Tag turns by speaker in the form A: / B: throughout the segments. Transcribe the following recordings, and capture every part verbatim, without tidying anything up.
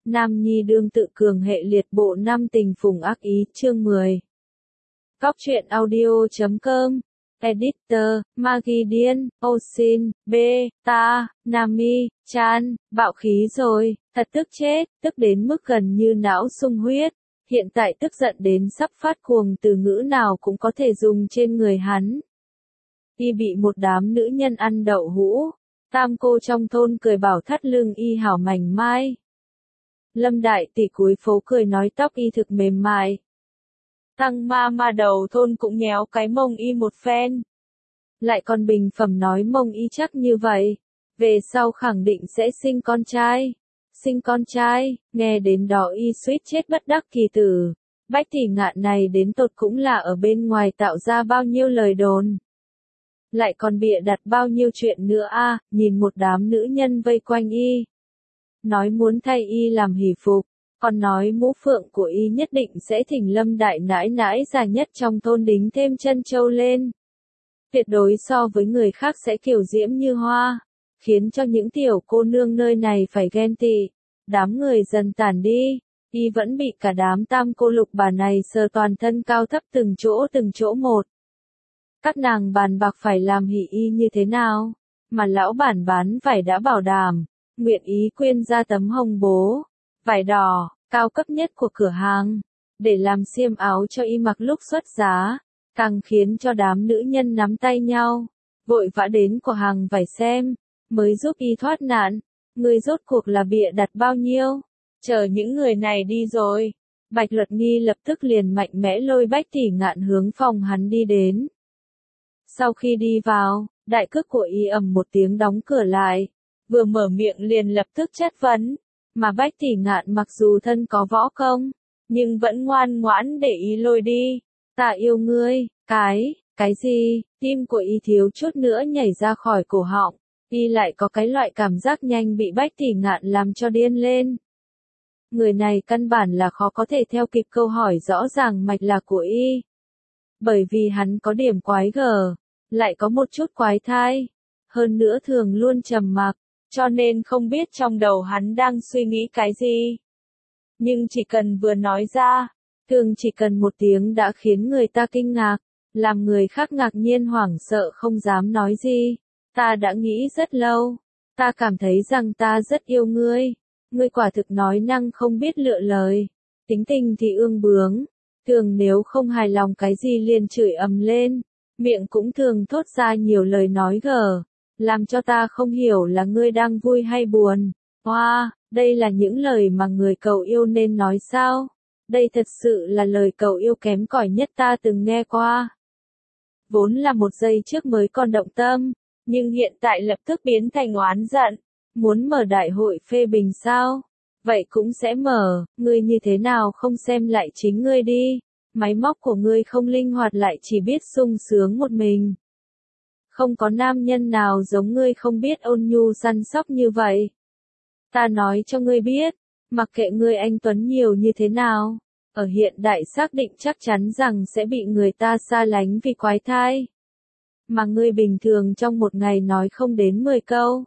A: Nam nhi đương tự cường hệ liệt bộ năm tình phùng ác ý, chương mười. Góc truyện audio chấm com, Editor, Magi Điên, Osin, B, Ta, Nami, Chan, bạo khí rồi, thật tức chết, tức đến mức gần như não sung huyết. Hiện tại tức giận đến sắp phát cuồng, từ ngữ nào cũng có thể dùng trên người hắn. Y bị một đám nữ nhân ăn đậu hũ, tam cô trong thôn cười bảo thắt lưng y hảo mảnh mai. Lâm đại tỷ cúi phố cười nói tóc y thực mềm mại. Tăng ma ma đầu thôn cũng nhéo cái mông y một phen. Lại còn bình phẩm nói mông y chắc như vậy, về sau khẳng định sẽ sinh con trai. Sinh con trai, nghe đến đó y suýt chết bất đắc kỳ tử. Bách tỷ ngạn này đến tột cũng là ở bên ngoài tạo ra bao nhiêu lời đồn. Lại còn bịa đặt bao nhiêu chuyện nữa a, à, nhìn một đám nữ nhân vây quanh y. Nói muốn thay y làm hỷ phục, còn nói mũ phượng của y nhất định sẽ thỉnh Lâm đại nãi nãi già nhất trong thôn đính thêm chân châu lên. Tuyệt đối so với người khác sẽ kiểu diễm như hoa, khiến cho những tiểu cô nương nơi này phải ghen tị. Đám người dần tản đi, y vẫn bị cả đám tam cô lục bà này sờ toàn thân cao thấp từng chỗ từng chỗ một. Các nàng bàn bạc phải làm hỷ y như thế nào, mà lão bản bán vải đã bảo đảm, nguyện ý quyên ra tấm hồng bố, vải đỏ, cao cấp nhất của cửa hàng, để làm xiêm áo cho y mặc lúc xuất giá, càng khiến cho đám nữ nhân nắm tay nhau, vội vã đến của hàng vải xem, mới giúp y thoát nạn. Người rốt cuộc là bịa đặt bao nhiêu? Chờ những người này đi rồi, Bạch Luật Nghi lập tức liền mạnh mẽ lôi Bách tỷ ngạn hướng phòng hắn đi đến. Sau khi đi vào, đại cước của y ầm một tiếng đóng cửa lại, vừa mở miệng liền lập tức chất vấn, mà Bách tỷ ngạn mặc dù thân có võ công, nhưng vẫn ngoan ngoãn để y lôi đi. Ta yêu ngươi, cái, cái gì? Tim của y thiếu chút nữa nhảy ra khỏi cổ họng. Y lại có cái loại cảm giác nhanh bị Bách tỷ ngạn làm cho điên lên. Người này căn bản là khó có thể theo kịp câu hỏi rõ ràng mạch lạc của y. Bởi vì hắn có điểm quái gở, lại có một chút quái thai, hơn nữa thường luôn trầm mặc, cho nên không biết trong đầu hắn đang suy nghĩ cái gì. Nhưng chỉ cần vừa nói ra, thường chỉ cần một tiếng đã khiến người ta kinh ngạc, làm người khác ngạc nhiên hoảng sợ không dám nói gì. Ta đã nghĩ rất lâu, ta cảm thấy rằng ta rất yêu ngươi, ngươi quả thực nói năng không biết lựa lời, tính tình thì ương bướng, thường nếu không hài lòng cái gì liền chửi ầm lên, miệng cũng thường thốt ra nhiều lời nói gở, làm cho ta không hiểu là ngươi đang vui hay buồn. Hoa, wow, đây là những lời mà người cầu yêu nên nói sao? Đây thật sự là lời cầu yêu kém cỏi nhất ta từng nghe qua. Vốn là một giây trước mới còn động tâm, nhưng hiện tại lập tức biến thành oán giận, muốn mở đại hội phê bình sao? Vậy cũng sẽ mở, ngươi như thế nào không xem lại chính ngươi đi, máy móc của ngươi không linh hoạt lại chỉ biết sung sướng một mình. Không có nam nhân nào giống ngươi không biết ôn nhu săn sóc như vậy. Ta nói cho ngươi biết, mặc kệ ngươi anh tuấn nhiều như thế nào, ở hiện đại xác định chắc chắn rằng sẽ bị người ta xa lánh vì quái thai. Mà ngươi bình thường trong một ngày nói không đến mười câu.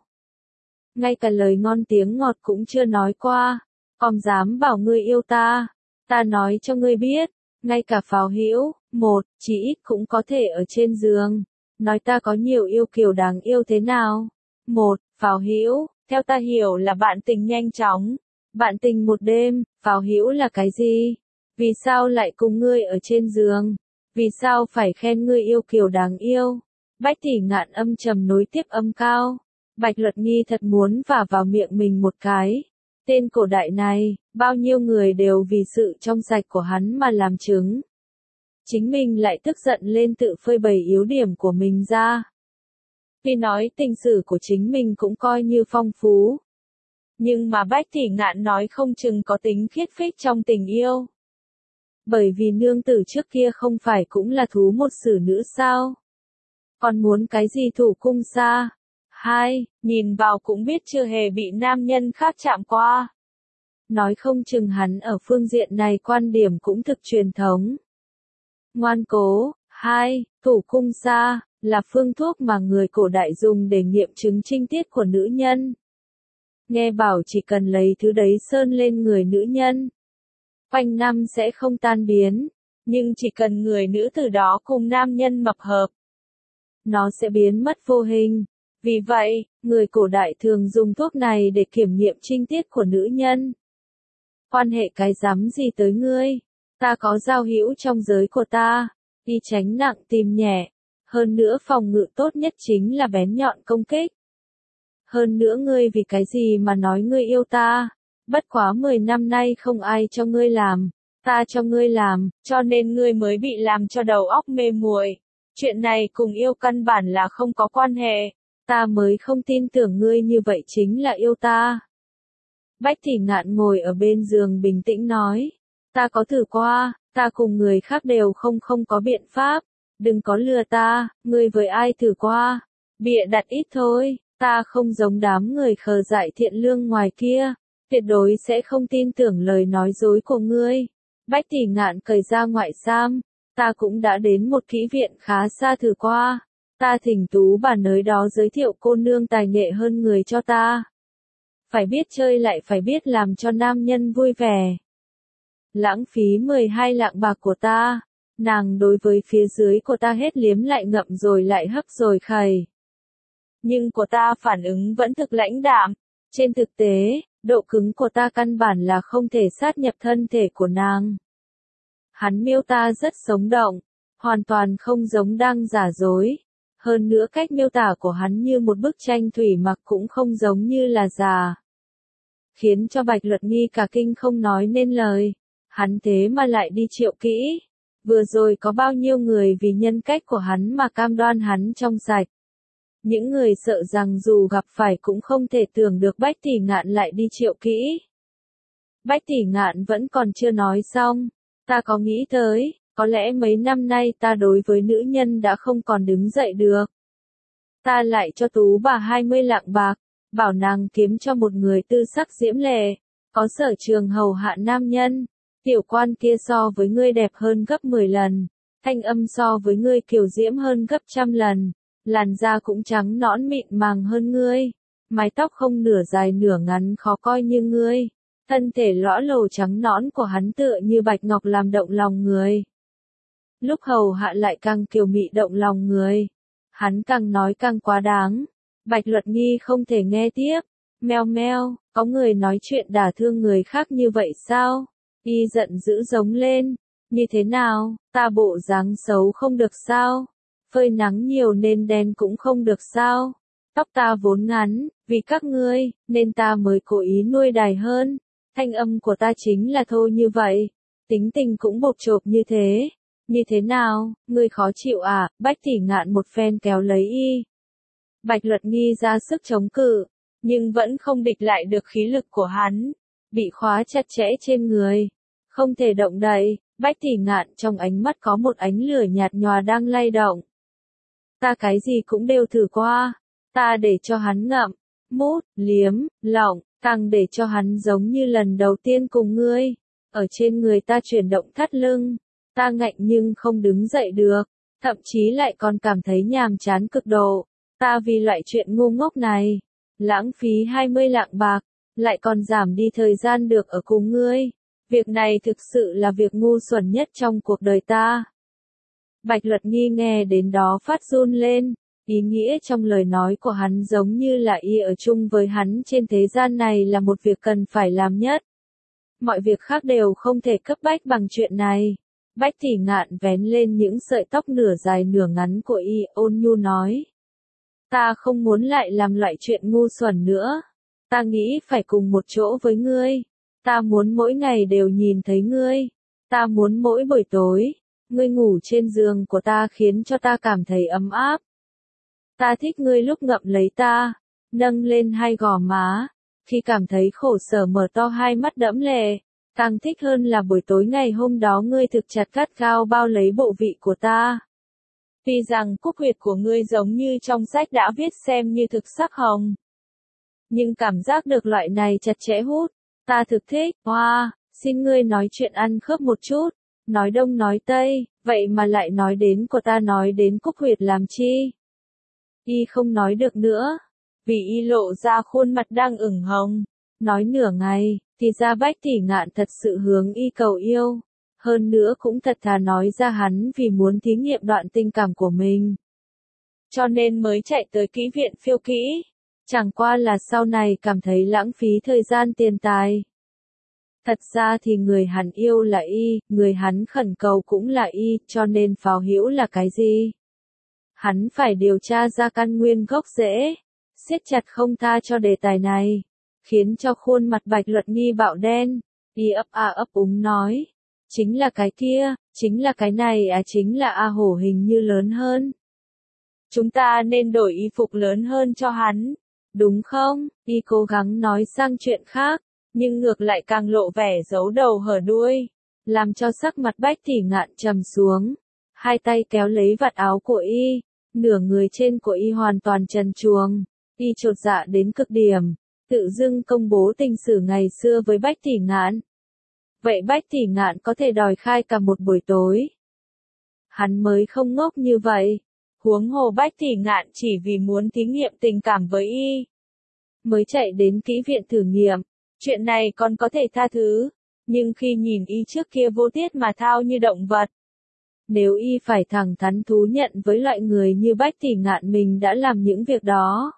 A: Ngay cả lời ngon tiếng ngọt cũng chưa nói qua, còn dám bảo ngươi yêu ta. Ta nói cho ngươi biết, ngay cả pháo hữu, một, chỉ ít cũng có thể ở trên giường. Nói ta có nhiều yêu kiều đáng yêu thế nào. Một, pháo hữu, theo ta hiểu là bạn tình nhanh chóng. Bạn tình một đêm, pháo hữu là cái gì? Vì sao lại cùng ngươi ở trên giường? Vì sao phải khen ngươi yêu kiều đáng yêu? Bách tỷ ngạn âm trầm nối tiếp âm cao. Bạch Luật Nghi thật muốn vả vào miệng mình một cái. Tên cổ đại này, bao nhiêu người đều vì sự trong sạch của hắn mà làm chứng. Chính mình lại tức giận lên tự phơi bày yếu điểm của mình ra. Tuy nói tình sử của chính mình cũng coi như phong phú. Nhưng mà Bách tỷ ngạn nói không chừng có tính khiết phích trong tình yêu. Bởi vì nương tử trước kia không phải cũng là thú một sử nữ sao? Còn muốn cái gì thủ cung xa? Hai, nhìn vào cũng biết chưa hề bị nam nhân khác chạm qua. Nói không chừng hắn ở phương diện này quan điểm cũng thực truyền thống. Ngoan cố. Hai, thủ cung xa, là phương thuốc mà người cổ đại dùng để nghiệm chứng trinh tiết của nữ nhân. nghe bảo chỉ cần lấy thứ đấy sơn lên người nữ nhân, quanh năm sẽ không tan biến, nhưng chỉ cần người nữ tử đó cùng nam nhân mập hợp, nó sẽ biến mất vô hình. Vì vậy, người cổ đại thường dùng thuốc này để kiểm nghiệm trinh tiết của nữ nhân. Quan hệ cái rắm gì tới ngươi? Ta có giao hữu trong giới của ta, đi tránh nặng tìm nhẹ. Hơn nữa phòng ngự tốt nhất chính là bén nhọn công kích. Hơn nữa ngươi vì cái gì mà nói ngươi yêu ta? Bất quá mười năm nay không ai cho ngươi làm, ta cho ngươi làm, cho nên ngươi mới bị làm cho đầu óc mê muội. Chuyện này cùng yêu căn bản là không có quan hệ, ta mới không tin tưởng ngươi như vậy chính là yêu ta. Bách Thị Ngạn ngồi ở bên giường bình tĩnh nói, ta có thử qua, ta cùng người khác đều không không có biện pháp, đừng có lừa ta, ngươi với ai thử qua, bịa đặt ít thôi, ta không giống đám người khờ dại thiện lương ngoài kia, tuyệt đối sẽ không tin tưởng lời nói dối của ngươi. Bách Thị Ngạn cởi ra ngoại sam, ta cũng đã đến một kỹ viện khá xa thử qua, ta thỉnh Tú bà nơi đó giới thiệu cô nương tài nghệ hơn người cho ta. Phải biết chơi lại phải biết làm cho nam nhân vui vẻ. Lãng phí mười hai lạng bạc của ta, nàng đối với phía dưới của ta hết liếm lại ngậm rồi lại hấp rồi khầy. Nhưng của ta phản ứng vẫn thực lãnh đạm, trên thực tế, độ cứng của ta căn bản là không thể sát nhập thân thể của nàng. Hắn miêu ta rất sống động, hoàn toàn không giống đang giả dối. Hơn nữa cách miêu tả của hắn như một bức tranh thủy mặc cũng không giống như là giả. Khiến cho Bạch Luật Nghi cả kinh không nói nên lời. Hắn thế mà lại đi triệu kỹ. Vừa rồi có bao nhiêu người vì nhân cách của hắn mà cam đoan hắn trong sạch. Những người sợ rằng dù gặp phải cũng không thể tưởng được Bách Thị Ngạn lại đi triệu kỹ. Bách Thị Ngạn vẫn còn chưa nói xong. Ta có nghĩ tới, có lẽ mấy năm nay ta đối với nữ nhân đã không còn đứng dậy được. Ta lại cho Tú bà hai mươi lạng bạc, bảo nàng kiếm cho một người tư sắc diễm lệ, có sở trường hầu hạ nam nhân. Tiểu quan kia so với ngươi đẹp hơn gấp mười lần, thanh âm so với ngươi kiều diễm hơn gấp trăm lần, làn da cũng trắng nõn mịn màng hơn ngươi, mái tóc không nửa dài nửa ngắn khó coi như ngươi. Thân thể lõa lồ trắng nõn của hắn tựa như bạch ngọc làm động lòng người. Lúc hầu hạ lại càng kiều mị động lòng người. Hắn càng nói càng quá đáng. Bạch Luật Nghi không thể nghe tiếp. Meo meo, có người nói chuyện đả thương người khác như vậy sao? Y giận dữ giống lên. Như thế nào, ta bộ dáng xấu không được sao? Phơi nắng nhiều nên đen cũng không được sao? Tóc ta vốn ngắn, vì các ngươi, nên ta mới cố ý nuôi đài hơn. Thanh âm của ta chính là thô như vậy, tính tình cũng bộc chộp như thế. Như thế nào, ngươi khó chịu à? Bách Thị Ngạn một phen kéo lấy y. Bạch Luật Nghi ra sức chống cự, nhưng vẫn không địch lại được khí lực của hắn, bị khóa chặt chẽ trên người, không thể động đậy. Bách Thị Ngạn trong ánh mắt có một ánh lửa nhạt nhòa đang lay động. Ta cái gì cũng đều thử qua, ta để cho hắn ngậm, mút, liếm, lỏng, càng để cho hắn giống như lần đầu tiên cùng ngươi, ở trên người ta chuyển động thắt lưng, ta ngạnh nhưng không đứng dậy được, thậm chí lại còn cảm thấy nhàm chán cực độ, ta vì loại chuyện ngu ngốc này, lãng phí hai mươi lạng bạc, lại còn giảm đi thời gian được ở cùng ngươi, việc này thực sự là việc ngu xuẩn nhất trong cuộc đời ta. Bạch Luật Nghi nghe đến đó phát run lên. Ý nghĩa trong lời nói của hắn giống như là y ở chung với hắn trên thế gian này là một việc cần phải làm nhất. Mọi việc khác đều không thể cấp bách bằng chuyện này. Bách Thị Ngạn vén lên những sợi tóc nửa dài nửa ngắn của y, ôn nhu nói. Ta không muốn lại làm loại chuyện ngu xuẩn nữa. Ta nghĩ phải cùng một chỗ với ngươi. Ta muốn mỗi ngày đều nhìn thấy ngươi. Ta muốn mỗi buổi tối, ngươi ngủ trên giường của ta khiến cho ta cảm thấy ấm áp. Ta thích ngươi lúc ngậm lấy ta, nâng lên hai gò má, khi cảm thấy khổ sở mở to hai mắt đẫm lệ, càng thích hơn là buổi tối ngày hôm đó ngươi thực chặt cắt gao bao lấy bộ vị của ta. Tuy rằng cúc huyệt của ngươi giống như trong sách đã viết xem như thực sắc hồng, nhưng cảm giác được loại này chặt chẽ hút, ta thực thích. Hoa, wow, xin ngươi nói chuyện ăn khớp một chút, nói đông nói tây, vậy mà lại nói đến của ta nói đến cúc huyệt làm chi? Y không nói được nữa, vì y lộ ra khuôn mặt đang ửng hồng. Nói nửa ngày, thì ra Bách Tỷ Ngạn thật sự hướng y cầu yêu. Hơn nữa cũng thật thà nói ra hắn vì muốn thí nghiệm đoạn tình cảm của mình. Cho nên mới chạy tới kỹ viện phiêu kỹ. Chẳng qua là sau này cảm thấy lãng phí thời gian tiền tài. Thật ra thì người hắn yêu là y, người hắn khẩn cầu cũng là y, cho nên pháo hữu là cái gì? Hắn phải điều tra ra căn nguyên gốc rễ, siết chặt không tha cho đề tài này, khiến cho khuôn mặt Bạch Luật Nghi bạo đen, y ấp a ấp úng nói, chính là cái kia, chính là cái này à chính là A Hổ hình như lớn hơn. Chúng ta nên đổi y phục lớn hơn cho hắn, đúng không? Y cố gắng nói sang chuyện khác, nhưng ngược lại càng lộ vẻ giấu đầu hở đuôi, làm cho sắc mặt Bách Tỷ Ngạn trầm xuống, hai tay kéo lấy vạt áo của y, nửa người trên của y hoàn toàn trần truồng, y chột dạ đến cực điểm, tự dưng công bố tình sử ngày xưa với Bách Tỷ Ngạn. Vậy Bách Tỷ Ngạn có thể đòi khai cả một buổi tối. Hắn mới không ngốc như vậy. Huống hồ Bách Tỷ Ngạn chỉ vì muốn thí nghiệm tình cảm với y, mới chạy đến kỹ viện thử nghiệm, chuyện này còn có thể tha thứ, nhưng khi nhìn y trước kia vô tiết mà thao như động vật. Nếu y phải thẳng thắn thú nhận với loại người như Bách Tỷ Ngạn mình đã làm những việc đó.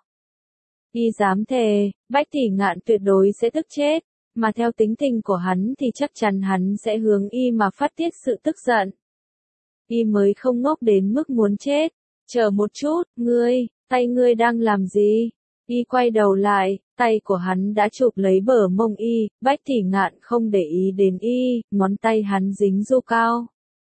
A: Y dám thề, Bách Tỷ Ngạn tuyệt đối sẽ tức chết, mà theo tính tình của hắn thì chắc chắn hắn sẽ hướng y mà phát tiết sự tức giận. Y mới không ngốc đến mức muốn chết. Chờ một chút, ngươi, tay ngươi đang làm gì? Y quay đầu lại, tay của hắn đã chụp lấy bờ mông y, Bách Tỷ Ngạn không để ý đến y, ngón tay hắn dính du cao.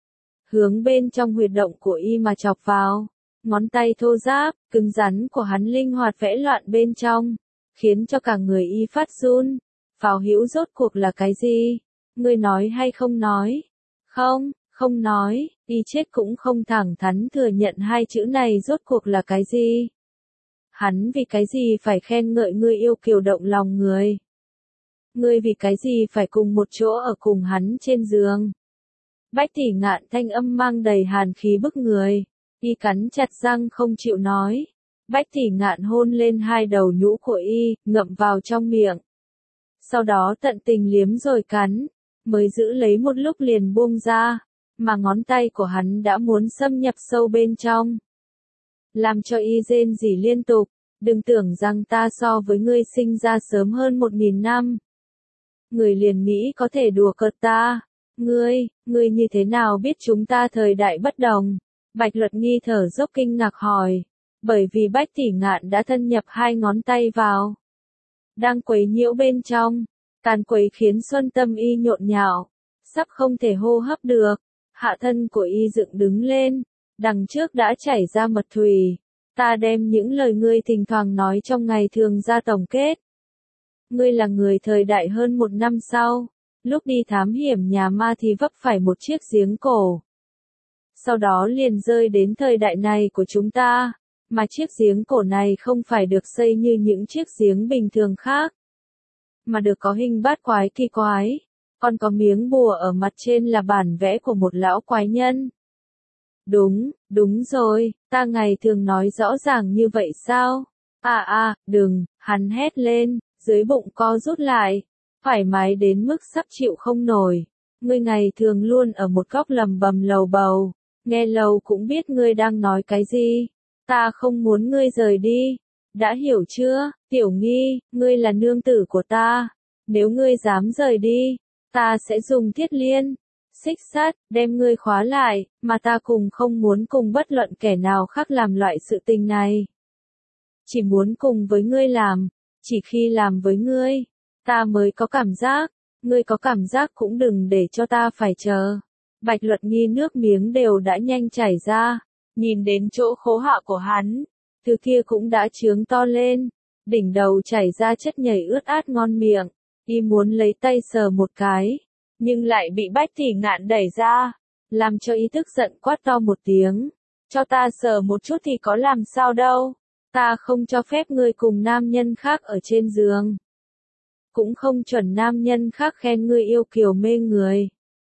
A: Hướng bên trong huyệt động của y mà chọc vào, ngón tay thô ráp, cứng rắn của hắn linh hoạt vẽ loạn bên trong, khiến cho cả người y phát run. Pháo hữu rốt cuộc là cái gì? Ngươi nói hay không nói? Không. Không nói, y chết cũng không thẳng thắn thừa nhận hai chữ này rốt cuộc là cái gì. Hắn vì cái gì phải khen ngợi ngươi yêu kiều động lòng người. Ngươi vì cái gì phải cùng một chỗ ở cùng hắn trên giường. Bách Tỷ Ngạn thanh âm mang đầy hàn khí bức người, y cắn chặt răng không chịu nói. Bách Tỷ Ngạn hôn lên hai đầu nhũ của y, ngậm vào trong miệng. Sau đó tận tình liếm rồi cắn, mới giữ lấy một lúc liền buông ra. Mà ngón tay của hắn đã muốn xâm nhập sâu bên trong. Làm cho y rên rỉ liên tục, đừng tưởng rằng ta so với ngươi sinh ra sớm hơn một nghìn năm. Người liền nghĩ có thể đùa cợt ta. Ngươi, ngươi như thế nào biết chúng ta thời đại bất đồng? Bạch Luật Nghi thở dốc kinh ngạc hỏi. Bởi vì Bách Tỷ Ngạn đã thân nhập hai ngón tay vào. Đang quấy nhiễu bên trong. Càn quấy khiến xuân tâm y nhộn nhạo. Sắp không thể hô hấp được. Hạ thân của y dựng đứng lên, đằng trước đã chảy ra mật thủy. Ta đem những lời ngươi thỉnh thoảng nói trong ngày thường ra tổng kết. Ngươi là người thời đại hơn một năm sau, lúc đi thám hiểm nhà ma thì vấp phải một chiếc giếng cổ. Sau đó liền rơi đến thời đại này của chúng ta, mà chiếc giếng cổ này không phải được xây như những chiếc giếng bình thường khác, mà được có hình bát quái kỳ quái. Còn có miếng bùa ở mặt trên là bản vẽ của một lão quái nhân. Đúng, đúng rồi, ta ngày thường nói rõ ràng như vậy sao? À à, đừng, hắn hét lên, dưới bụng co rút lại, thoải mái đến mức sắp chịu không nổi. Ngươi ngày thường luôn ở một góc lầm bầm lầu bầu, nghe lầu cũng biết ngươi đang nói cái gì. Ta không muốn ngươi rời đi, đã hiểu chưa, Tiểu Nghi, ngươi là nương tử của ta, nếu ngươi dám rời đi, ta sẽ dùng thiết liên, xích sắt, đem ngươi khóa lại, mà ta cùng không muốn cùng bất luận kẻ nào khác làm loại sự tình này. Chỉ muốn cùng với ngươi làm, chỉ khi làm với ngươi, ta mới có cảm giác, ngươi có cảm giác cũng đừng để cho ta phải chờ. Bạch Luật Nghi nước miếng đều đã nhanh chảy ra, nhìn đến chỗ khố hạ của hắn, từ kia cũng đã trướng to lên, đỉnh đầu chảy ra chất nhầy ướt át ngon miệng. Y muốn lấy tay sờ một cái, nhưng lại bị Bách Tỷ Ngạn đẩy ra, làm cho y tức giận quát to một tiếng. Cho ta sờ một chút thì có làm sao đâu, ta không cho phép ngươi cùng nam nhân khác ở trên giường. Cũng không chuẩn nam nhân khác khen ngươi yêu kiều mê người.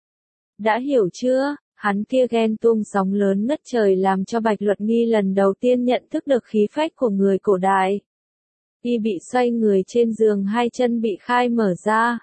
A: Đã hiểu chưa? Hắn kia ghen tuông sóng lớn ngất trời làm cho Bạch Luật Nghi lần đầu tiên nhận thức được khí phách của người cổ đại. Y bị xoay người trên giường, hai chân bị khai mở ra.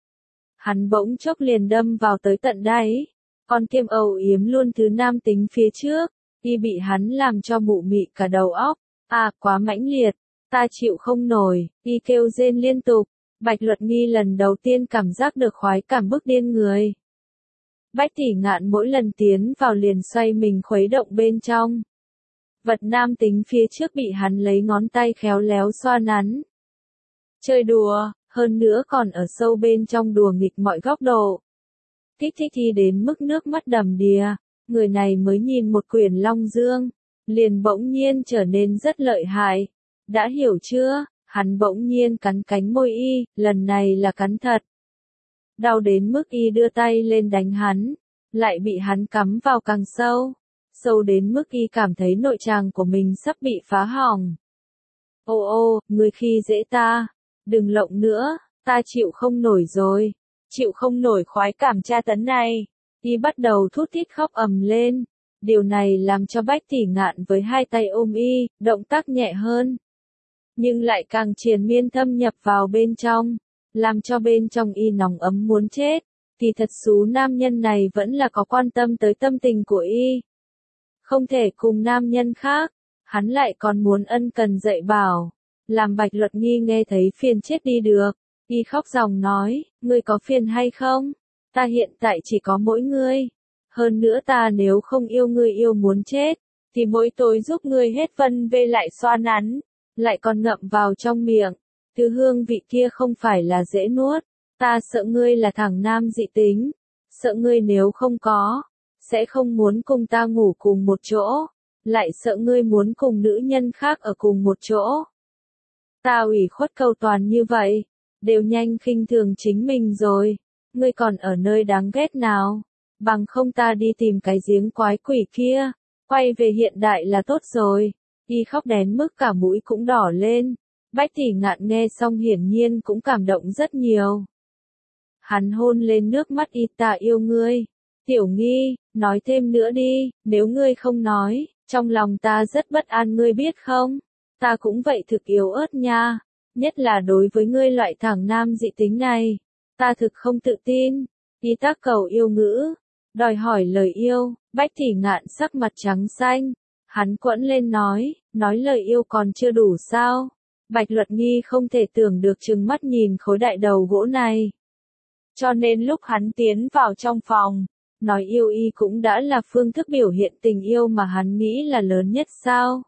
A: Hắn bỗng chốc liền đâm vào tới tận đáy. Con tiêm âu yếm luôn thứ nam tính phía trước. Y bị hắn làm cho mụ mị cả đầu óc. À, quá mãnh liệt. Ta chịu không nổi. Y kêu rên liên tục. Bạch Luật Nghi lần đầu tiên cảm giác được khoái cảm bức điên người. Bách Tỷ Ngạn mỗi lần tiến vào liền xoay mình khuấy động bên trong. Vật nam tính phía trước bị hắn lấy ngón tay khéo léo xoa nắn. Chơi đùa, hơn nữa còn ở sâu bên trong đùa nghịch mọi góc độ. Kích thích y đến mức nước mắt đầm đìa, người này mới nhìn một quyển Long Dương, liền bỗng nhiên trở nên rất lợi hại. Đã hiểu chưa? Hắn bỗng nhiên cắn cánh môi y, lần này là cắn thật. Đau đến mức y đưa tay lên đánh hắn, lại bị hắn cắm vào càng sâu. Sâu đến mức y cảm thấy nội tràng của mình sắp bị phá hỏng. Ô ô, ngươi khi dễ ta, đừng lộng nữa, ta chịu không nổi rồi, chịu không nổi khoái cảm tra tấn này. Y bắt đầu thút thít khóc ầm lên, điều này làm cho Bách Tỷ Ngạn với hai tay ôm y, động tác nhẹ hơn. Nhưng lại càng triền miên thâm nhập vào bên trong, làm cho bên trong y nóng ấm muốn chết. Thì thật xú nam nhân này vẫn là có quan tâm tới tâm tình của y. Không thể cùng nam nhân khác, hắn lại còn muốn ân cần dạy bảo, làm Bạch Luật Nghi nghe thấy phiền chết đi được. Y khóc ròng nói, ngươi có phiền hay không? Ta hiện tại chỉ có mỗi ngươi. Hơn nữa ta nếu không yêu ngươi yêu muốn chết, thì mỗi tối giúp ngươi hết vân vê lại xoa nắn, lại còn ngậm vào trong miệng. Thứ hương vị kia không phải là dễ nuốt. Ta sợ ngươi là thằng nam dị tính, sợ ngươi nếu không có, sẽ không muốn cùng ta ngủ cùng một chỗ, lại sợ ngươi muốn cùng nữ nhân khác ở cùng một chỗ. Ta ủy khuất cầu toàn như vậy, đều nhanh khinh thường chính mình rồi, ngươi còn ở nơi đáng ghét nào, bằng không ta đi tìm cái giếng quái quỷ kia, quay về hiện đại là tốt rồi. Y khóc đến mức cả mũi cũng đỏ lên, Bách Tỷ Ngạn nghe xong hiển nhiên cũng cảm động rất nhiều. Hắn hôn lên nước mắt y, ta yêu ngươi. Tiểu Nghi, nói thêm nữa đi, nếu ngươi không nói, trong lòng ta rất bất an ngươi biết không? Ta cũng vậy thực yếu ớt nha, nhất là đối với ngươi loại thằng nam dị tính này. Ta thực không tự tin. Y tác cầu yêu ngữ, đòi hỏi lời yêu, Bách Tỷ Ngạn sắc mặt trắng xanh. Hắn quẫn lên nói, nói lời yêu còn chưa đủ sao? Bạch Luật Nghi không thể tưởng được trừng mắt nhìn khối đại đầu gỗ này. Cho nên lúc hắn tiến vào trong phòng, nói yêu y cũng đã là phương thức biểu hiện tình yêu mà hắn nghĩ là lớn nhất sao?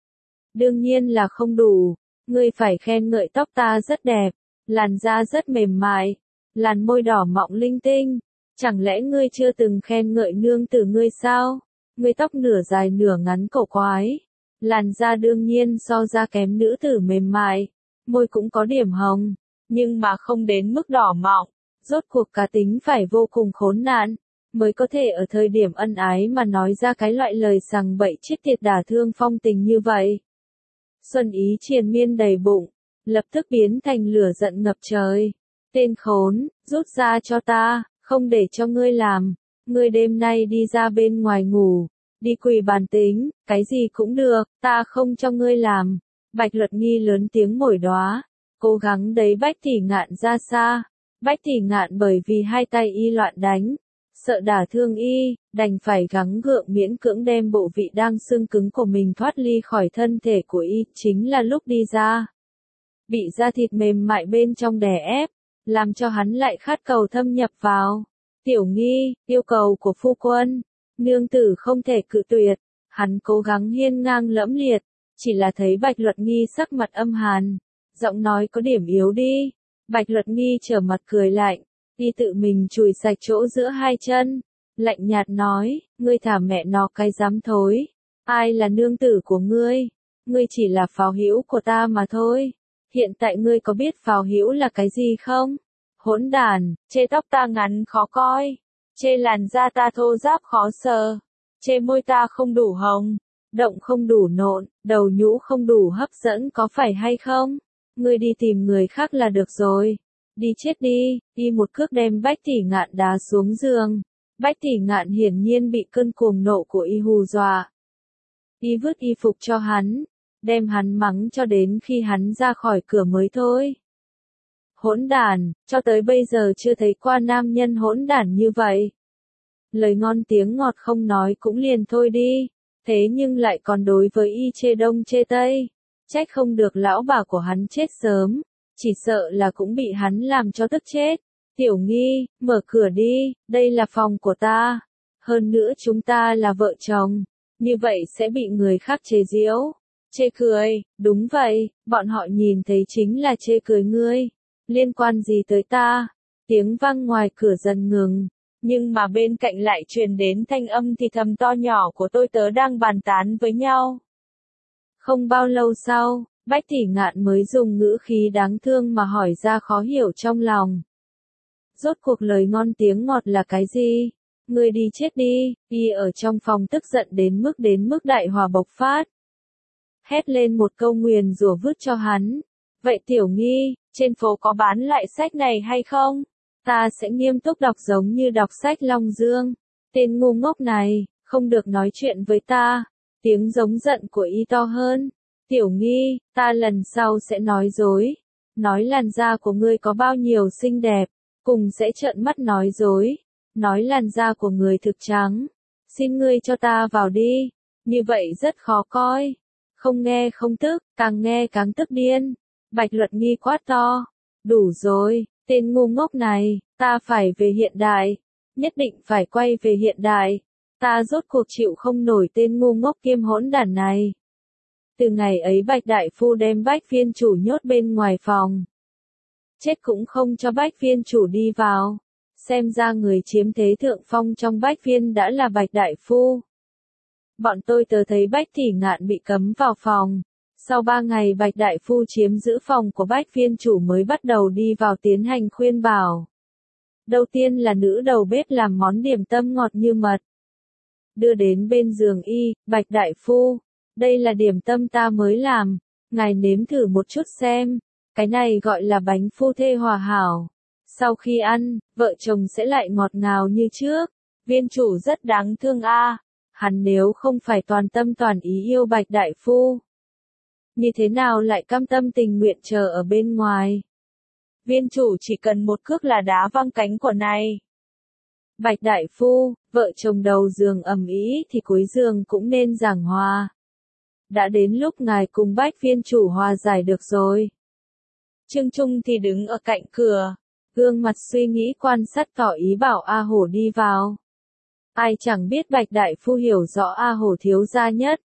A: Đương nhiên là không đủ, ngươi phải khen ngợi tóc ta rất đẹp, làn da rất mềm mại, làn môi đỏ mọng linh tinh, chẳng lẽ ngươi chưa từng khen ngợi nương tử ngươi sao? Ngươi tóc nửa dài nửa ngắn cổ quái, làn da đương nhiên so ra kém nữ tử mềm mại, môi cũng có điểm hồng, nhưng mà không đến mức đỏ mọng. Rốt cuộc cá tính phải vô cùng khốn nạn, mới có thể ở thời điểm ân ái mà nói ra cái loại lời sằng bậy chết tiệt đả thương phong tình như vậy. Xuân ý triền miên đầy bụng, lập tức biến thành lửa giận ngập trời. Tên khốn, rút ra cho ta, không để cho ngươi làm. Ngươi đêm nay đi ra bên ngoài ngủ, đi quỳ bàn tính, cái gì cũng được, ta không cho ngươi làm. Bạch Luật Nghi lớn tiếng mổi đoá, cố gắng đẩy Bách Tỷ Ngạn ra xa. Bách Tỷ Ngạn bởi vì hai tay y loạn đánh, sợ đả thương y, đành phải gắng gượng miễn cưỡng đem bộ vị đang xương cứng của mình thoát ly khỏi thân thể của y, chính là lúc đi ra. Bị da thịt mềm mại bên trong đè ép, làm cho hắn lại khát cầu thâm nhập vào. Tiểu Nghi, yêu cầu của phu quân, nương tử không thể cự tuyệt, hắn cố gắng hiên ngang lẫm liệt, chỉ là thấy Bạch Luật Nghi sắc mặt âm hàn, giọng nói có điểm yếu đi. Bạch Luật Nghi trở mặt cười lạnh, y tự mình chùi sạch chỗ giữa hai chân, lạnh nhạt nói, ngươi thả mẹ nó cái dám thối, ai là nương tử của ngươi, ngươi chỉ là pháo hữu của ta mà thôi, hiện tại ngươi có biết pháo hữu là cái gì không? Hỗn đàn, chê tóc ta ngắn khó coi, chê làn da ta thô ráp khó sờ, chê môi ta không đủ hồng, động không đủ nộn, đầu nhũ không đủ hấp dẫn có phải hay không? Ngươi đi tìm người khác là được rồi. Đi chết đi, y một cước đem Bách Tỷ Ngạn đá xuống giường. Bách Tỷ Ngạn hiển nhiên bị cơn cuồng nộ của y hù dọa. Y vứt y phục cho hắn, đem hắn mắng cho đến khi hắn ra khỏi cửa mới thôi. Hỗn đản, cho tới bây giờ chưa thấy qua nam nhân hỗn đản như vậy. Lời ngon tiếng ngọt không nói cũng liền thôi đi, thế nhưng lại còn đối với y chê đông chê tây. Trách không được lão bà của hắn chết sớm, chỉ sợ là cũng bị hắn làm cho tức chết. Tiểu Nghi, mở cửa đi, đây là phòng của ta. Hơn nữa chúng ta là vợ chồng, như vậy sẽ bị người khác chế giễu. Chê cười, đúng vậy, bọn họ nhìn thấy chính là chê cười ngươi. Liên quan gì tới ta? Tiếng vang ngoài cửa dần ngừng, nhưng mà bên cạnh lại truyền đến thanh âm thì thầm to nhỏ của tôi tớ đang bàn tán với nhau. Không bao lâu sau, Bách Thị Ngạn mới dùng ngữ khí đáng thương mà hỏi ra khó hiểu trong lòng. Rốt cuộc lời ngon tiếng ngọt là cái gì? Ngươi đi chết đi, y ở trong phòng tức giận đến mức đến mức đại hỏa bộc phát. Hét lên một câu nguyền rủa vứt cho hắn. Vậy Tiểu Nghi, trên phố có bán loại sách này hay không? Ta sẽ nghiêm túc đọc giống như đọc sách Long Dương. Tên ngu ngốc này, không được nói chuyện với ta. Tiếng giống giận của y to hơn. Tiểu Nghi, ta lần sau sẽ nói dối. Nói làn da của ngươi có bao nhiêu xinh đẹp, cùng sẽ trợn mắt nói dối. Nói làn da của người thực trắng. Xin ngươi cho ta vào đi. Như vậy rất khó coi. Không nghe không tức, càng nghe càng tức điên. Bạch Luật Nghi quát to. Đủ rồi, tên ngu ngốc này, ta phải về hiện đại. Nhất định phải quay về hiện đại. Ta rốt cuộc chịu không nổi tên ngu ngốc kiêm hỗn đản này. Từ ngày ấy Bạch Đại Phu đem Bách Viên Chủ nhốt bên ngoài phòng. Chết cũng không cho Bách Viên Chủ đi vào. Xem ra người chiếm thế thượng phong trong Bách Viên đã là Bạch Đại Phu. Bọn tôi tớ thấy Bách Thị Ngạn bị cấm vào phòng. Sau ba ngày Bạch Đại Phu chiếm giữ phòng của Bách Viên Chủ mới bắt đầu đi vào tiến hành khuyên bảo. Đầu tiên là nữ đầu bếp làm món điểm tâm ngọt như mật. Đưa đến bên giường y, Bạch Đại Phu. Đây là điểm tâm ta mới làm. Ngài nếm thử một chút xem. Cái này gọi là bánh phu thê hòa hảo. Sau khi ăn, vợ chồng sẽ lại ngọt ngào như trước. Viên Chủ rất đáng thương a. À. Hắn nếu không phải toàn tâm toàn ý yêu Bạch Đại Phu, như thế nào lại cam tâm tình nguyện chờ ở bên ngoài? Viên Chủ chỉ cần một cước là đá văng cánh của này. Bạch Đại Phu, vợ chồng đầu giường ầm ĩ thì cuối giường cũng nên giảng hòa. Đã đến lúc ngài cùng Bách Viên Chủ hòa giải được rồi. Trương Trung thì đứng ở cạnh cửa, gương mặt suy nghĩ quan sát tỏ ý bảo A Hổ đi vào. Ai chẳng biết Bạch Đại Phu hiểu rõ A Hổ thiếu gia nhất.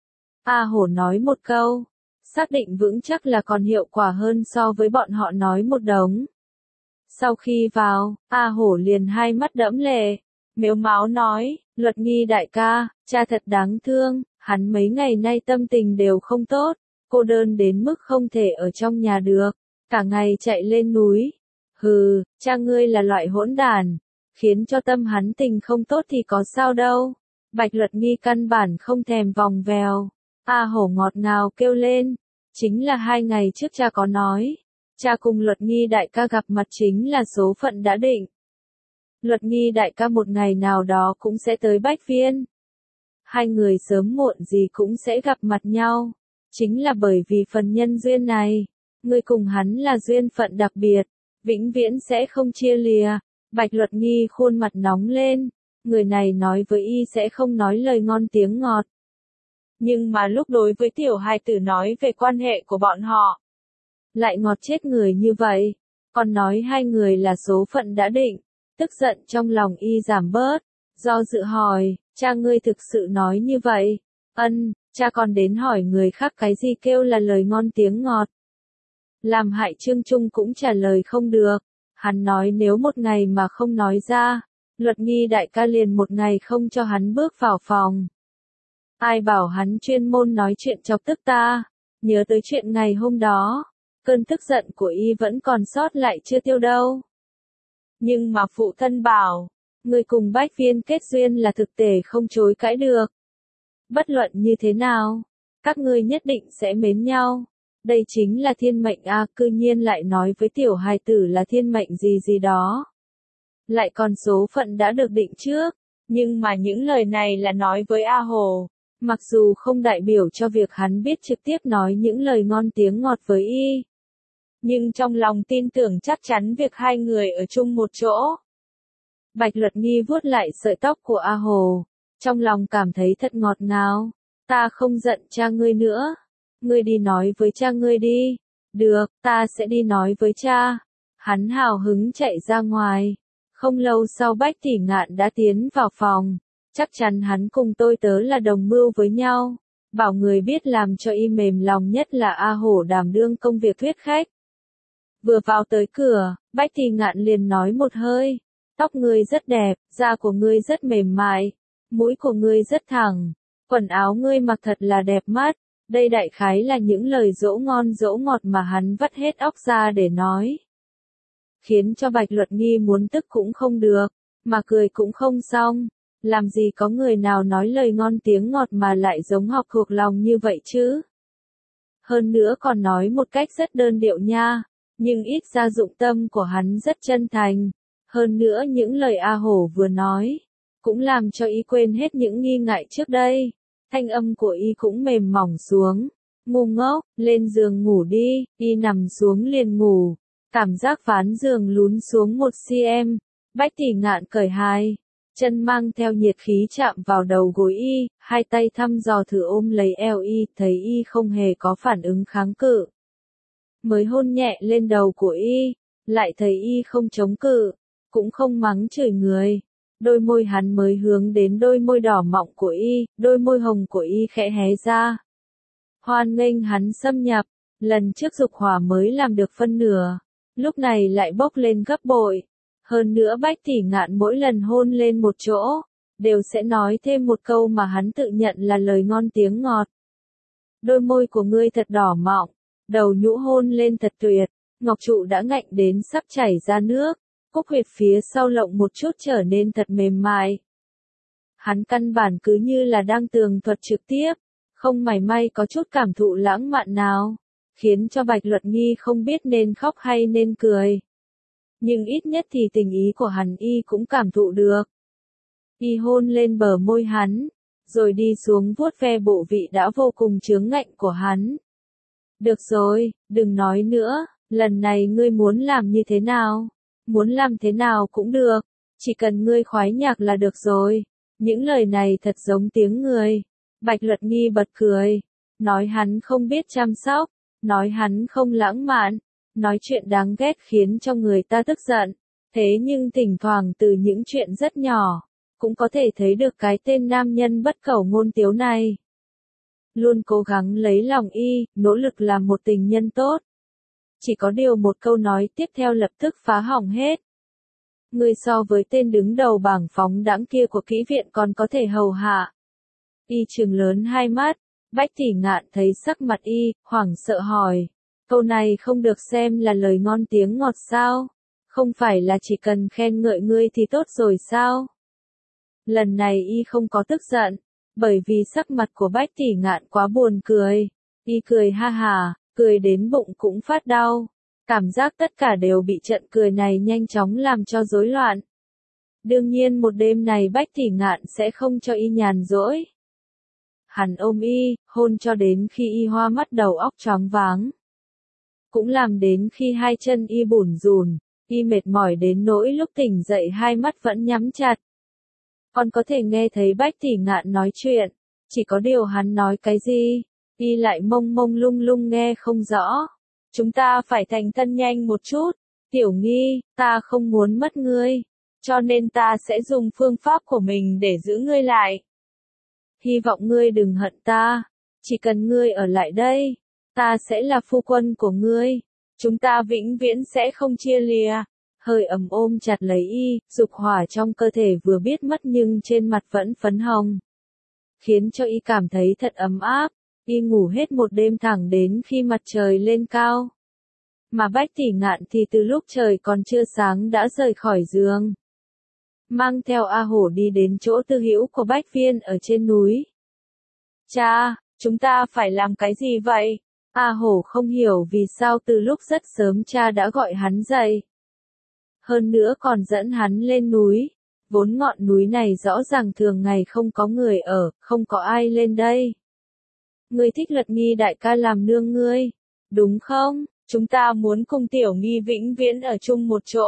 A: A Hổ nói một câu, xác định vững chắc là còn hiệu quả hơn so với bọn họ nói một đống. Sau khi vào, A Hổ liền hai mắt đẫm lệ, mếu máo nói, Luật Nghi đại ca, cha thật đáng thương, hắn mấy ngày nay tâm tình đều không tốt, cô đơn đến mức không thể ở trong nhà được, cả ngày chạy lên núi. Hừ, cha ngươi là loại hỗn đản, khiến cho tâm hắn tình không tốt thì có sao đâu. Bạch Luật Nghi căn bản không thèm vòng vèo. A Hổ ngọt ngào kêu lên, chính là hai ngày trước cha có nói, cha cùng Luật Nghi đại ca gặp mặt chính là số phận đã định. Luật Nghi đại ca một ngày nào đó cũng sẽ tới Bách Viên. Hai người sớm muộn gì cũng sẽ gặp mặt nhau. Chính là bởi vì phần nhân duyên này, người cùng hắn là duyên phận đặc biệt, vĩnh viễn sẽ không chia lìa. Bạch Luật Nghi khuôn mặt nóng lên, người này nói với y sẽ không nói lời ngon tiếng ngọt. Nhưng mà lúc đối với tiểu hài tử nói về quan hệ của bọn họ, lại ngọt chết người như vậy, còn nói hai người là số phận đã định, tức giận trong lòng y giảm bớt, do dự hỏi, cha ngươi thực sự nói như vậy, ân, cha còn đến hỏi người khác cái gì kêu là lời ngon tiếng ngọt. Làm hại Trương Trung cũng trả lời không được, hắn nói nếu một ngày mà không nói ra, Luật Nghi đại ca liền một ngày không cho hắn bước vào phòng. Ai bảo hắn chuyên môn nói chuyện chọc tức ta, nhớ tới chuyện ngày hôm đó, cơn tức giận của y vẫn còn sót lại chưa tiêu đâu. Nhưng mà phụ thân bảo, người cùng Bách Viên kết duyên là thực tế không chối cãi được. Bất luận như thế nào, các ngươi nhất định sẽ mến nhau. Đây chính là thiên mệnh a, à, cư nhiên lại nói với tiểu hài tử là thiên mệnh gì gì đó. Lại còn số phận đã được định trước, nhưng mà những lời này là nói với A Hồ. Mặc dù không đại biểu cho việc hắn biết trực tiếp nói những lời ngon tiếng ngọt với y. Nhưng trong lòng tin tưởng chắc chắn việc hai người ở chung một chỗ. Bạch Luật Nghi vuốt lại sợi tóc của A Hồ. Trong lòng cảm thấy thật ngọt ngào. Ta không giận cha ngươi nữa. Ngươi đi nói với cha ngươi đi. Được, ta sẽ đi nói với cha. Hắn hào hứng chạy ra ngoài. Không lâu sau Bách Tỷ Ngạn đã tiến vào phòng. Chắc chắn hắn cùng tôi tớ là đồng mưu với nhau. Bảo người biết làm cho y mềm lòng nhất là A Hổ đảm đương công việc thuyết khách. Vừa vào tới cửa, Bách Tỷ Ngạn liền nói một hơi. Tóc ngươi rất đẹp, da của ngươi rất mềm mại, mũi của ngươi rất thẳng, quần áo ngươi mặc thật là đẹp mắt. Đây đại khái là những lời dỗ ngon dỗ ngọt mà hắn vắt hết óc ra để nói. Khiến cho Bạch Luật Nghi muốn tức cũng không được, mà cười cũng không xong. Làm gì có người nào nói lời ngon tiếng ngọt mà lại giống học thuộc lòng như vậy chứ? Hơn nữa còn nói một cách rất đơn điệu nha, nhưng ít ra dụng tâm của hắn rất chân thành. Hơn nữa những lời A Hổ vừa nói, cũng làm cho y quên hết những nghi ngại trước đây. Thanh âm của y cũng mềm mỏng xuống. Ngu ngốc, lên giường ngủ đi, y nằm xuống liền ngủ. Cảm giác ván giường lún xuống một xăng-ti-mét. Bách Tỷ Ngạn cởi hai chân mang theo nhiệt khí chạm vào đầu gối y, hai tay thăm dò thử ôm lấy eo y, thấy y không hề có phản ứng kháng cự. Mới hôn nhẹ lên đầu của y, lại thấy y không chống cự, cũng không mắng chửi người. Đôi môi hắn mới hướng đến đôi môi đỏ mọng của y, đôi môi hồng của y khẽ hé ra. Hoan nghênh hắn xâm nhập, lần trước dục hỏa mới làm được phân nửa, lúc này lại bốc lên gấp bội. Hơn nữa Bách Tỷ Ngạn mỗi lần hôn lên một chỗ, đều sẽ nói thêm một câu mà hắn tự nhận là lời ngon tiếng ngọt. Đôi môi của ngươi thật đỏ mọng, đầu nhũ hôn lên thật tuyệt, ngọc trụ đã ngạnh đến sắp chảy ra nước, cúc huyệt phía sau lộng một chút trở nên thật mềm mại. Hắn căn bản cứ như là đang tường thuật trực tiếp, không mảy may có chút cảm thụ lãng mạn nào, khiến cho Bạch Luật Nghi không biết nên khóc hay nên cười. Nhưng ít nhất thì tình ý của hắn y cũng cảm thụ được. Y hôn lên bờ môi hắn, rồi đi xuống vuốt ve bộ vị đã vô cùng chướng ngạnh của hắn. Được rồi, đừng nói nữa, lần này ngươi muốn làm như thế nào? Muốn làm thế nào cũng được, chỉ cần ngươi khoái nhạc là được rồi. Những lời này thật giống tiếng người. Bạch Luật Nghi bật cười, nói hắn không biết chăm sóc, nói hắn không lãng mạn. Nói chuyện đáng ghét khiến cho người ta tức giận, thế nhưng thỉnh thoảng từ những chuyện rất nhỏ, cũng có thể thấy được cái tên nam nhân bất cẩu ngôn tiếu này. Luôn cố gắng lấy lòng y, nỗ lực làm một tình nhân tốt. Chỉ có điều một câu nói tiếp theo lập tức phá hỏng hết. Người so với tên đứng đầu bảng phóng đãng kia của kỹ viện còn có thể hầu hạ. Y trừng lớn hai mắt, Bách Tỷ Ngạn thấy sắc mặt y, hoảng sợ hỏi. Câu này không được xem là lời ngon tiếng ngọt sao? Không phải là chỉ cần khen ngợi ngươi thì tốt rồi sao? Lần này y không có tức giận, bởi vì sắc mặt của Bách Tỷ Ngạn quá buồn cười. Y cười ha hà, cười đến bụng cũng phát đau. Cảm giác tất cả đều bị trận cười này nhanh chóng làm cho rối loạn. Đương nhiên một đêm này Bách Tỷ Ngạn sẽ không cho y nhàn rỗi. Hắn ôm y, hôn cho đến khi y hoa mắt đầu óc choáng váng. Cũng làm đến khi hai chân y bủn rủn, y mệt mỏi đến nỗi lúc tỉnh dậy hai mắt vẫn nhắm chặt. Còn có thể nghe thấy Bách Tỷ Ngạn nói chuyện, chỉ có điều hắn nói cái gì, y lại mông mông lung lung nghe không rõ. Chúng ta phải thành thân nhanh một chút, Tiểu Nghi, ta không muốn mất ngươi, cho nên ta sẽ dùng phương pháp của mình để giữ ngươi lại. Hy vọng ngươi đừng hận ta, chỉ cần ngươi ở lại đây, ta sẽ là phu quân của ngươi, chúng ta vĩnh viễn sẽ không chia lìa. Hơi ấm ôm chặt lấy y, dục hỏa trong cơ thể vừa biết mất nhưng trên mặt vẫn phấn hồng, khiến cho y cảm thấy thật ấm áp. Y ngủ hết một đêm thẳng đến khi mặt trời lên cao. Mà Bách Tỷ Ngạn thì từ lúc trời còn chưa sáng đã rời khỏi giường, mang theo A Hổ đi đến chỗ tư hữu của Bách Viên ở trên núi. Cha, chúng ta phải làm cái gì vậy? A Hổ không hiểu vì sao từ lúc rất sớm cha đã gọi hắn dậy. Hơn nữa còn dẫn hắn lên núi. vốn ngọn núi này rõ ràng thường ngày không có người ở, không có ai lên đây. Ngươi thích Lật Nghi đại ca làm nương ngươi, đúng không? Chúng ta muốn cùng Tiểu Nghi vĩnh viễn ở chung một chỗ.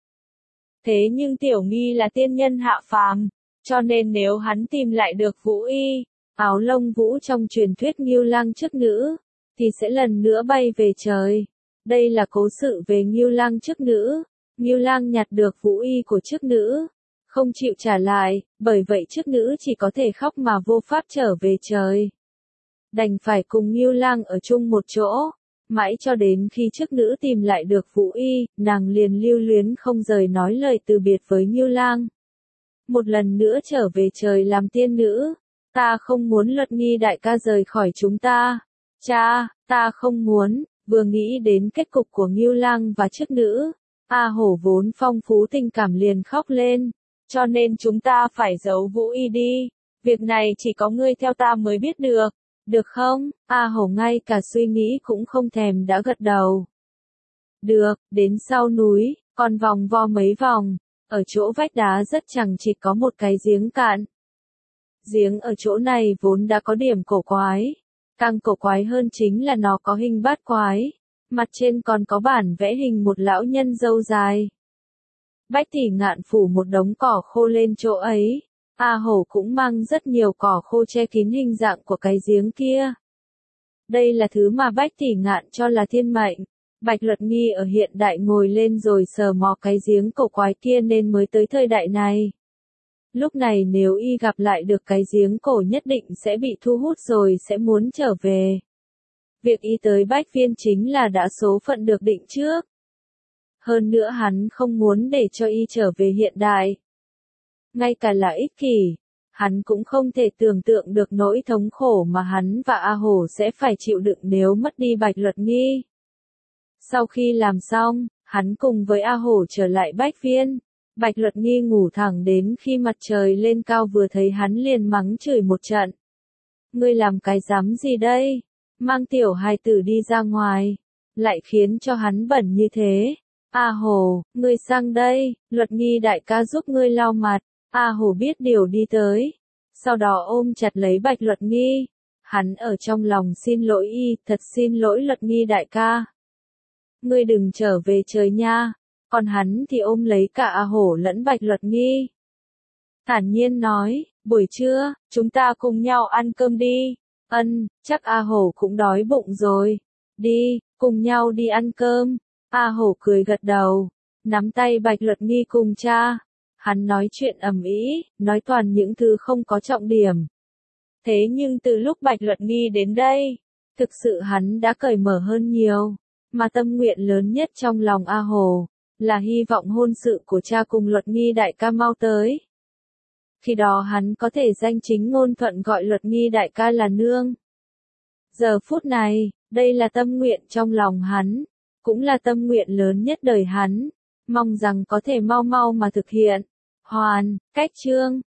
A: Thế nhưng Tiểu Nghi là tiên nhân hạ phàm, cho nên nếu hắn tìm lại được Vũ Y, áo lông vũ trong truyền thuyết Ngưu Lang chức nữ, thì sẽ lần nữa bay về trời. Đây là cố sự về Ngưu Lang chức nữ. Ngưu Lang nhặt được Vũ Y của chức nữ, không chịu trả lại, bởi vậy chức nữ chỉ có thể khóc mà vô pháp trở về trời. Đành phải cùng Ngưu Lang ở chung một chỗ, mãi cho đến khi chức nữ tìm lại được Vũ Y, nàng liền lưu luyến không rời nói lời từ biệt với Ngưu Lang. Một lần nữa trở về trời làm tiên nữ, ta không muốn Lật Nghi đại ca rời khỏi chúng ta. Cha, ta không muốn, vừa nghĩ đến kết cục của Ngưu Lang và chức nữ, A Hổ vốn phong phú tình cảm liền khóc lên, cho nên chúng ta phải giấu Vũ Y đi, việc này chỉ có ngươi theo ta mới biết được, được không? A Hổ ngay cả suy nghĩ cũng không thèm đã gật đầu. Được, đến sau núi, còn vòng vo mấy vòng, ở chỗ vách đá rất chẳng chỉ có một cái giếng cạn. Giếng ở chỗ này vốn đã có điểm cổ quái, càng cổ quái hơn chính là nó có hình bát quái. Mặt trên còn có bản vẽ hình một lão nhân râu dài. Bách Tỷ Ngạn phủ một đống cỏ khô lên chỗ ấy. A Hổ cũng mang rất nhiều cỏ khô che kín hình dạng của cái giếng kia. Đây là thứ mà Bách Tỷ Ngạn cho là thiên mệnh. Bạch Luật Nghi ở hiện đại ngồi lên rồi sờ mò cái giếng cổ quái kia nên mới tới thời đại này. Lúc này nếu y gặp lại được cái giếng cổ nhất định sẽ bị thu hút rồi sẽ muốn trở về. Việc y tới Bách Viên chính là đã số phận được định trước. Hơn nữa hắn không muốn để cho y trở về hiện đại. Ngay cả là ích kỷ, hắn cũng không thể tưởng tượng được nỗi thống khổ mà hắn và A Hổ sẽ phải chịu đựng nếu mất đi Bạch Luật Nghi. Sau khi làm xong, hắn cùng với A Hổ trở lại Bách Viên. Bạch Luật Nghi ngủ thẳng đến khi mặt trời lên cao vừa thấy hắn liền mắng chửi một trận. Ngươi làm cái dám gì đây? Mang tiểu hài tử đi ra ngoài, lại khiến cho hắn bẩn như thế. A Hổ, ngươi sang đây, Luật Nghi đại ca giúp ngươi lau mặt. A Hổ biết điều đi tới, sau đó ôm chặt lấy Bạch Luật Nghi. Hắn ở trong lòng xin lỗi y, thật xin lỗi Luật Nghi đại ca. Ngươi đừng trở về trời nha. Còn hắn thì ôm lấy cả A Hổ lẫn Bạch Luật Nghi. Thản nhiên nói, buổi trưa, chúng ta cùng nhau ăn cơm đi. Ân, chắc A Hổ cũng đói bụng rồi. Đi, cùng nhau đi ăn cơm. A Hổ cười gật đầu, nắm tay Bạch Luật Nghi cùng cha. Hắn nói chuyện ầm ĩ, nói toàn những thứ không có trọng điểm. Thế nhưng từ lúc Bạch Luật Nghi đến đây, thực sự hắn đã cởi mở hơn nhiều. Mà tâm nguyện lớn nhất trong lòng A Hổ là hy vọng hôn sự của cha cùng Luật Nghi đại ca mau tới. Khi đó hắn có thể danh chính ngôn thuận gọi Luật Nghi đại ca là nương. Giờ phút này, đây là tâm nguyện trong lòng hắn, cũng là tâm nguyện lớn nhất đời hắn, mong rằng có thể mau mau mà thực hiện. Hoàn, cách chương.